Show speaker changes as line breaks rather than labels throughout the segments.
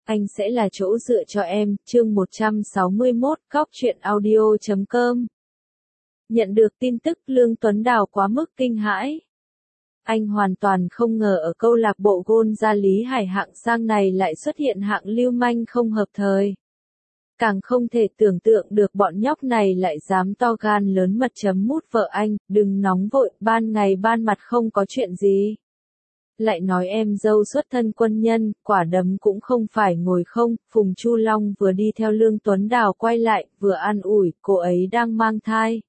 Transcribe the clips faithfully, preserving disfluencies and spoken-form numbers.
Anh sẽ là chỗ dựa cho em, chương một trăm sáu mươi mốt, cóc truyện audio chấm com. Nhận được tin tức Lương Tuấn Đào quá mức kinh hãi. Anh hoàn toàn không ngờ ở câu lạc bộ gôn gia Lý Hải hạng sang này lại xuất hiện hạng lưu manh không hợp thời. Càng không thể tưởng tượng được bọn nhóc này lại dám to gan lớn mật chấm mút vợ anh, đừng nóng vội, ban ngày ban mặt không có chuyện gì. Lại nói em dâu xuất thân quân nhân, quả đấm cũng không phải ngồi không, Phùng Chu Long vừa đi theo Lương Tuấn Đào quay lại, vừa an ủi, cô ấy đang mang thai.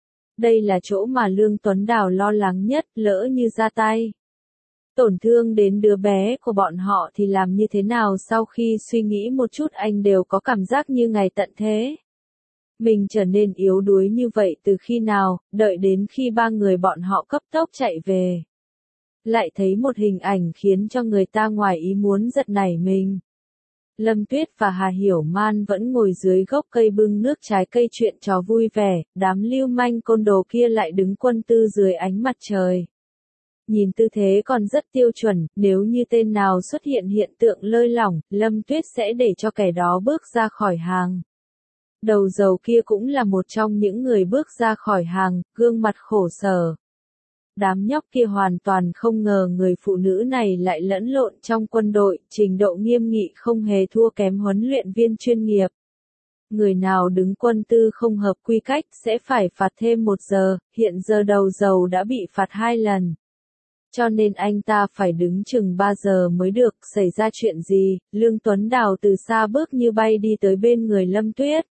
Đây là chỗ mà Lương Tuấn Đào lo lắng nhất, lỡ như ra tay. Tổn thương đến đứa bé của bọn họ thì làm như thế nào? Sau khi suy nghĩ một chút anh đều có cảm giác như ngày tận thế. Mình trở nên yếu đuối như vậy từ khi nào, đợi đến khi ba người bọn họ cấp tốc chạy về. Lại thấy một hình ảnh khiến cho người ta ngoài ý muốn giật nảy mình. Lâm Tuyết và Hà Hiểu Man vẫn ngồi dưới gốc cây bưng nước trái cây chuyện trò vui vẻ, đám lưu manh côn đồ kia lại đứng quân tư dưới ánh mặt trời. Nhìn tư thế còn rất tiêu chuẩn, nếu như tên nào xuất hiện hiện tượng lơi lỏng, Lâm Tuyết sẽ để cho kẻ đó bước ra khỏi hàng. Đầu dầu kia cũng là một trong những người bước ra khỏi hàng, gương mặt khổ sở. Đám nhóc kia hoàn toàn không ngờ người phụ nữ này lại lẫn lộn trong quân đội, trình độ nghiêm nghị không hề thua kém huấn luyện viên chuyên nghiệp. Người nào đứng quân tư không hợp quy cách sẽ phải phạt thêm một giờ, hiện giờ đầu dầu đã bị phạt hai lần. Cho nên anh ta phải đứng chừng ba giờ mới được. Xảy ra chuyện gì? Lương Tuấn Đào từ xa bước như bay đi tới bên người Lâm Tuyết.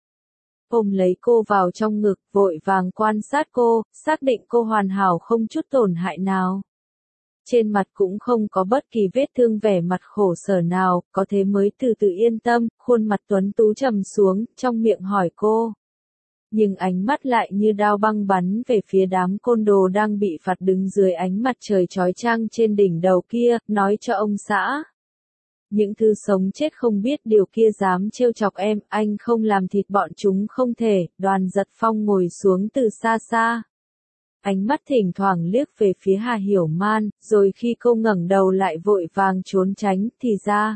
Ôm lấy cô vào trong ngực, vội vàng quan sát cô, xác định cô hoàn hảo không chút tổn hại nào. Trên mặt cũng không có bất kỳ vết thương, vẻ mặt khổ sở nào, có thế mới từ từ yên tâm, khuôn mặt tuấn tú trầm xuống, trong miệng hỏi cô. Nhưng ánh mắt lại như đao băng bắn về phía đám côn đồ đang bị phạt đứng dưới ánh mặt trời chói chang trên đỉnh đầu kia, nói cho ông xã. Những thứ sống chết không biết điều kia dám trêu chọc em, anh không làm thịt bọn chúng không thể. Đoàn Giật Phong ngồi xuống từ xa xa. Ánh mắt thỉnh thoảng liếc về phía Hà Hiểu Man, rồi khi cô ngẩng đầu lại vội vàng trốn tránh, thì ra.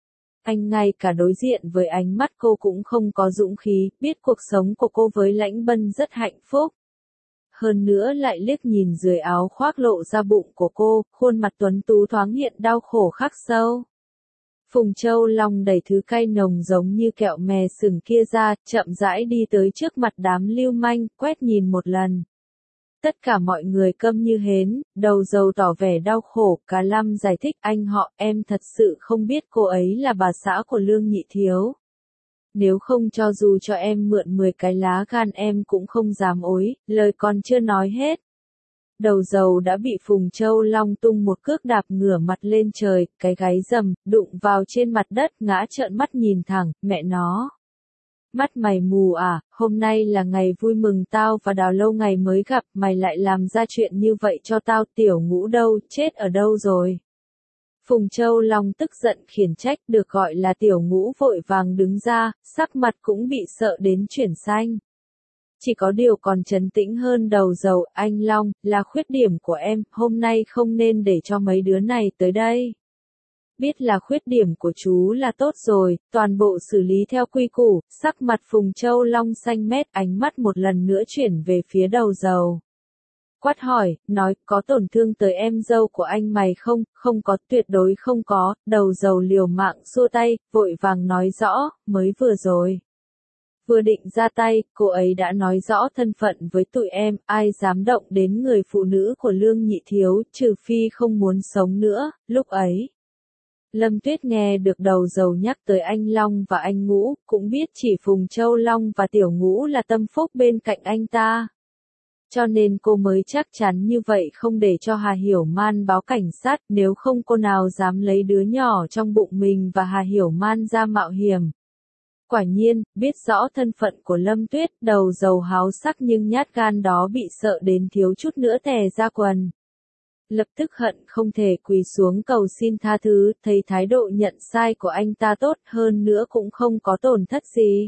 Anh ngay cả đối diện với ánh mắt cô cũng không có dũng khí, biết cuộc sống của cô với Lãnh Bân rất hạnh phúc. Hơn nữa lại liếc nhìn dưới áo khoác lộ ra bụng của cô, khuôn mặt tuấn tú thoáng hiện đau khổ khắc sâu. Phùng Châu Long đẩy thứ cay nồng giống như kẹo mè sừng kia ra, chậm rãi đi tới trước mặt đám lưu manh, quét nhìn một lần. Tất cả mọi người câm như hến, đầu dầu tỏ vẻ đau khổ, Cả Lâm giải thích, anh họ, em thật sự không biết cô ấy là bà xã của Lương Nhị Thiếu. Nếu không cho dù cho em mượn mười cái lá gan em cũng không dám ối, lời còn chưa nói hết. Đầu dầu đã bị Phùng Châu Long tung một cước đạp ngửa mặt lên trời, cái gáy rầm, đụng vào trên mặt đất, ngã trợn mắt nhìn thẳng, mẹ nó. Mắt mày mù à, hôm nay là ngày vui mừng tao và Đào lâu ngày mới gặp, mày lại làm ra chuyện như vậy cho tao. Tiểu Ngũ đâu, chết ở đâu rồi? Phùng Châu Long tức giận khiển trách, được gọi là Tiểu Ngũ vội vàng đứng ra, sắc mặt cũng bị sợ đến chuyển xanh. Chỉ có điều còn trấn tĩnh hơn đầu dầu, anh Long, là khuyết điểm của em, hôm nay không nên để cho mấy đứa này tới đây. Biết là khuyết điểm của chú là tốt rồi, toàn bộ xử lý theo quy củ. Sắc mặt Phùng Châu Long xanh mét, ánh mắt một lần nữa chuyển về phía đầu dầu. Quát hỏi, nói, có tổn thương tới em dâu của anh mày không? Không có, tuyệt đối không có. Đầu dầu liều mạng xua tay, vội vàng nói rõ, mới vừa rồi. Vừa định ra tay, cô ấy đã nói rõ thân phận với tụi em, ai dám động đến người phụ nữ của Lương Nhị Thiếu, trừ phi không muốn sống nữa. Lúc ấy, Lâm Tuyết nghe được đầu dầu nhắc tới anh Long và anh Ngũ, cũng biết chỉ Phùng Châu Long và Tiểu Ngũ là tâm phúc bên cạnh anh ta. Cho nên cô mới chắc chắn như vậy, không để cho Hà Hiểu Man báo cảnh sát, nếu không cô nào dám lấy đứa nhỏ trong bụng mình và Hà Hiểu Man ra mạo hiểm. Quả nhiên, biết rõ thân phận của Lâm Tuyết, đầu dầu háo sắc nhưng nhát gan đó bị sợ đến thiếu chút nữa tè ra quần. Lập tức hận không thể quỳ xuống cầu xin tha thứ, thấy thái độ nhận sai của anh ta tốt hơn nữa cũng không có tổn thất gì.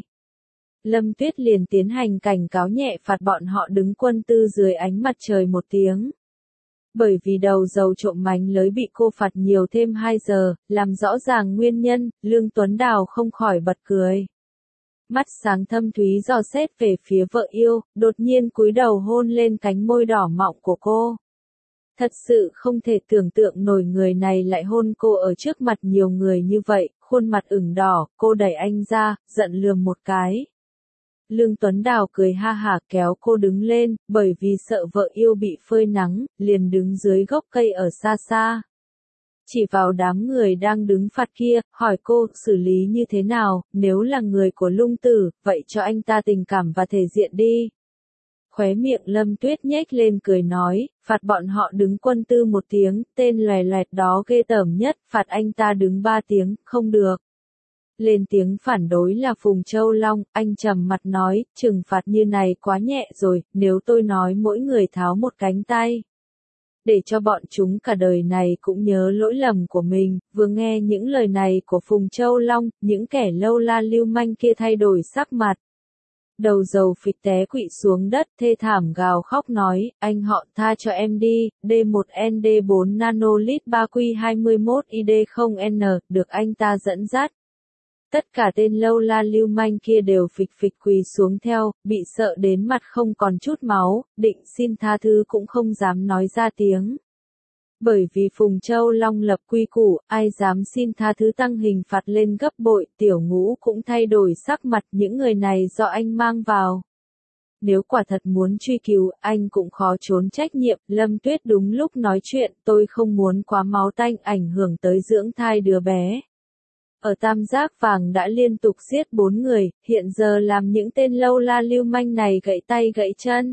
Lâm Tuyết liền tiến hành cảnh cáo nhẹ phạt bọn họ đứng quân tư dưới ánh mặt trời một tiếng. Bởi vì đầu dầu trộm mánh lới bị cô phạt nhiều thêm hai giờ, làm rõ ràng nguyên nhân, Lương Tuấn Đào không khỏi bật cười. Mắt sáng thâm thúy dò xét về phía vợ yêu, đột nhiên cúi đầu hôn lên cánh môi đỏ mọng của cô. Thật sự không thể tưởng tượng nổi người này lại hôn cô ở trước mặt nhiều người như vậy, khuôn mặt ửng đỏ, cô đẩy anh ra, giận lườm một cái. Lương Tuấn Đào cười ha hả kéo cô đứng lên, bởi vì sợ vợ yêu bị phơi nắng, liền đứng dưới gốc cây ở xa xa. Chỉ vào đám người đang đứng phạt kia, hỏi cô, xử lý như thế nào, nếu là người của Lung Tử, vậy cho anh ta tình cảm và thể diện đi. Khóe miệng Lâm Tuyết nhếch lên cười nói, phạt bọn họ đứng quân tư một tiếng, tên lòe loẹt đó ghê tởm nhất, phạt anh ta đứng ba tiếng, không được. Lên tiếng phản đối là Phùng Châu Long, anh trầm mặt nói, trừng phạt như này quá nhẹ rồi, nếu tôi nói mỗi người tháo một cánh tay. Để cho bọn chúng cả đời này cũng nhớ lỗi lầm của mình, vừa nghe những lời này của Phùng Châu Long, những kẻ lâu la lưu manh kia thay đổi sắc mặt. Đầu dầu phịch té quỵ xuống đất, thê thảm gào khóc nói, anh họ tha cho em đi, D một N D bốn nanolit ba Q hai mốt I D không N, được anh ta dẫn dắt. Tất cả tên lâu la lưu manh kia đều phịch phịch quỳ xuống theo, bị sợ đến mặt không còn chút máu, định xin tha thứ cũng không dám nói ra tiếng. Bởi vì Phùng Châu Long lập quy củ, ai dám xin tha thứ tăng hình phạt lên gấp bội, Tiểu Ngũ cũng thay đổi sắc mặt, những người này do anh mang vào. Nếu quả thật muốn truy cứu, anh cũng khó trốn trách nhiệm, Lâm Tuyết đúng lúc nói chuyện, tôi không muốn quá máu tanh ảnh hưởng tới dưỡng thai đứa bé. Ở Tam Giác Vàng đã liên tục giết bốn người, hiện giờ làm những tên lâu la lưu manh này gãy tay gãy chân.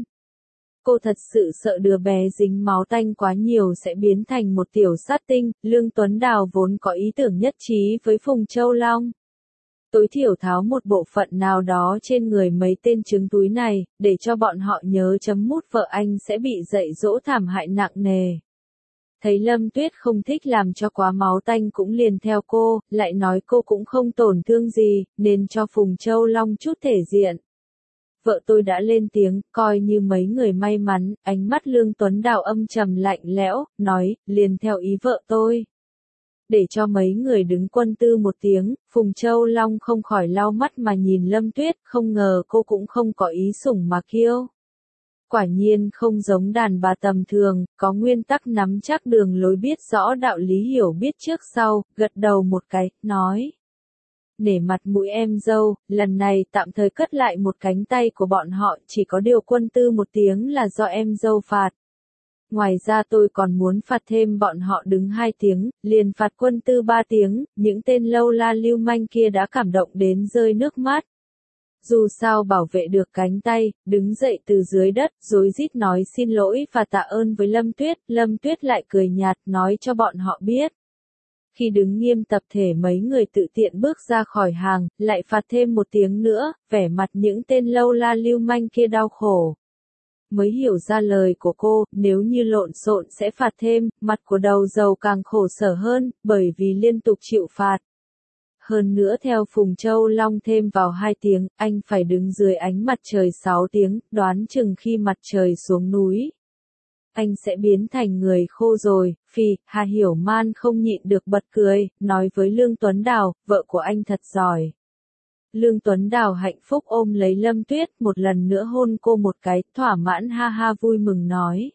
Cô thật sự sợ đứa bé dính máu tanh quá nhiều sẽ biến thành một tiểu sát tinh, Lương Tuấn Đào vốn có ý tưởng nhất trí với Phùng Châu Long. Tối thiểu tháo một bộ phận nào đó trên người mấy tên trứng túi này, để cho bọn họ nhớ chấm mút vợ anh sẽ bị dạy dỗ thảm hại nặng nề. Thấy Lâm Tuyết không thích làm cho quá máu tanh cũng liền theo cô, lại nói cô cũng không tổn thương gì, nên cho Phùng Châu Long chút thể diện. Vợ tôi đã lên tiếng, coi như mấy người may mắn, ánh mắt Lương Tuấn Đào âm trầm lạnh lẽo, nói, liền theo ý vợ tôi. Để cho mấy người đứng quân tư một tiếng, Phùng Châu Long không khỏi lau mắt mà nhìn Lâm Tuyết, không ngờ cô cũng không có ý sủng mà kiêu. Quả nhiên không giống đàn bà tầm thường, có nguyên tắc nắm chắc đường lối biết rõ đạo lý hiểu biết trước sau, gật đầu một cái, nói. Nể mặt mũi em dâu, lần này tạm thời cất lại một cánh tay của bọn họ, chỉ có điều quân tư một tiếng là do em dâu phạt. Ngoài ra tôi còn muốn phạt thêm bọn họ đứng hai tiếng, liền phạt quân tư ba tiếng, những tên lâu la lưu manh kia đã cảm động đến rơi nước mắt. Dù sao bảo vệ được cánh tay, đứng dậy từ dưới đất, rối rít nói xin lỗi và tạ ơn với Lâm Tuyết, Lâm Tuyết lại cười nhạt nói cho bọn họ biết. Khi đứng nghiêm tập thể mấy người tự tiện bước ra khỏi hàng, lại phạt thêm một tiếng nữa, vẻ mặt những tên lâu la lưu manh kia đau khổ. Mới hiểu ra lời của cô, nếu như lộn xộn sẽ phạt thêm, mặt của đầu dầu càng khổ sở hơn, bởi vì liên tục chịu phạt. Hơn nữa theo Phùng Châu Long thêm vào hai tiếng, anh phải đứng dưới ánh mặt trời sáu tiếng, đoán chừng khi mặt trời xuống núi. Anh sẽ biến thành người khô rồi, phì, Hà Hiểu Man không nhịn được bật cười, nói với Lương Tuấn Đào, vợ của anh thật giỏi. Lương Tuấn Đào hạnh phúc ôm lấy Lâm Tuyết, một lần nữa hôn cô một cái, thỏa mãn ha ha vui mừng nói.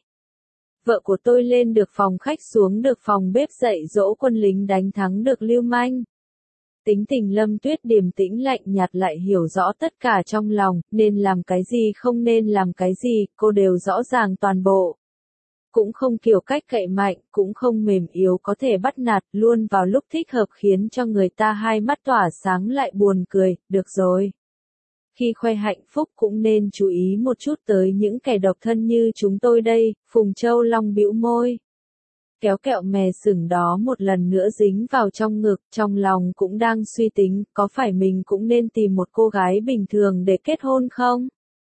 Vợ của tôi lên được phòng khách xuống được phòng bếp dạy dỗ quân lính đánh thắng được lưu manh. Tính tình Lâm Tuyết điềm tĩnh lạnh nhạt lại hiểu rõ tất cả trong lòng, nên làm cái gì không nên làm cái gì, cô đều rõ ràng toàn bộ. Cũng không kiểu cách cậy mạnh, cũng không mềm yếu có thể bắt nạt, luôn vào lúc thích hợp khiến cho người ta hai mắt tỏa sáng lại buồn cười, được rồi. Khi khoe hạnh phúc cũng nên chú ý một chút tới những kẻ độc thân như chúng tôi đây, Phùng Châu Long bĩu môi. Kéo kẹo mè sừng đó một lần nữa dính vào trong ngực, trong lòng cũng đang suy tính, có phải mình cũng nên tìm một cô gái bình thường để kết hôn không?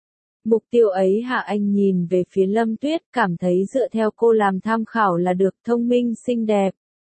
Mục tiêu ấy Hạ Anh nhìn về phía Lâm Tuyết, cảm thấy dựa theo cô làm tham khảo là được, thông minh xinh đẹp.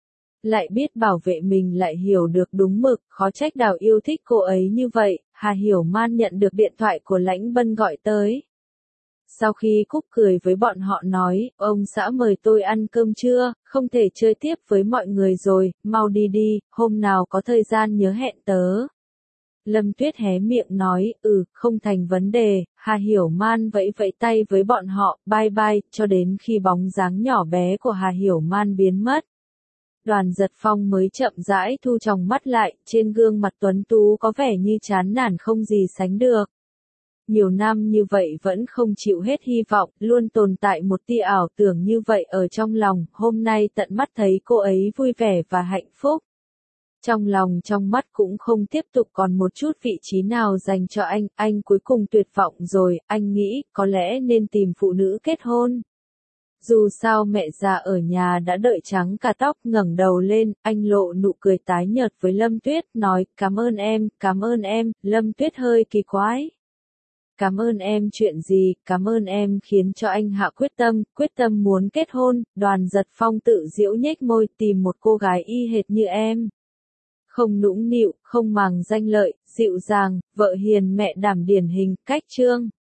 Lại biết bảo vệ mình lại hiểu được đúng mực, khó trách Đào yêu thích cô ấy như vậy, Hà Hiểu Man nhận được điện thoại của Lãnh Bân gọi tới. Sau khi Cúc cười với bọn họ nói, ông xã mời tôi ăn cơm trưa, không thể chơi tiếp với mọi người rồi, mau đi đi, hôm nào có thời gian nhớ hẹn tớ. Lâm Tuyết hé miệng nói, ừ, không thành vấn đề, Hà Hiểu Man vẫy vẫy tay với bọn họ, bye bye, cho đến khi bóng dáng nhỏ bé của Hà Hiểu Man biến mất. Đoàn Giật Phong mới chậm rãi thu tròng mắt lại, trên gương mặt tuấn tú có vẻ như chán nản không gì sánh được. Nhiều năm như vậy vẫn không chịu hết hy vọng, luôn tồn tại một tia ảo tưởng như vậy ở trong lòng, hôm nay tận mắt thấy cô ấy vui vẻ và hạnh phúc. Trong lòng trong mắt cũng không tiếp tục còn một chút vị trí nào dành cho anh, anh cuối cùng tuyệt vọng rồi, anh nghĩ có lẽ nên tìm phụ nữ kết hôn. Dù sao mẹ già ở nhà đã đợi trắng cả tóc, ngẩng đầu lên, anh lộ nụ cười tái nhợt với Lâm Tuyết, nói, cảm ơn em, cảm ơn em, Lâm Tuyết hơi kỳ quái. Cảm ơn em chuyện gì, cảm ơn em khiến cho anh hạ quyết tâm, quyết tâm muốn kết hôn, Đoàn Giật Phong tự giễu nhếch môi, tìm một cô gái y hệt như em. Không nũng nịu, không màng danh lợi, dịu dàng, vợ hiền mẹ đảm điển hình, cách trương.